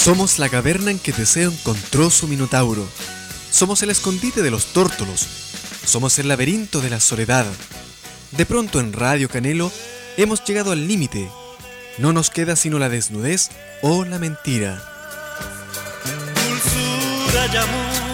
Somos la caverna en que Teseo encontró su minotauro. Somos el escondite de los tórtolos. Somos el laberinto de la soledad. De pronto en Radio Canelo hemos llegado al límite. No nos queda sino la desnudez o la mentira. Dulzura y amor.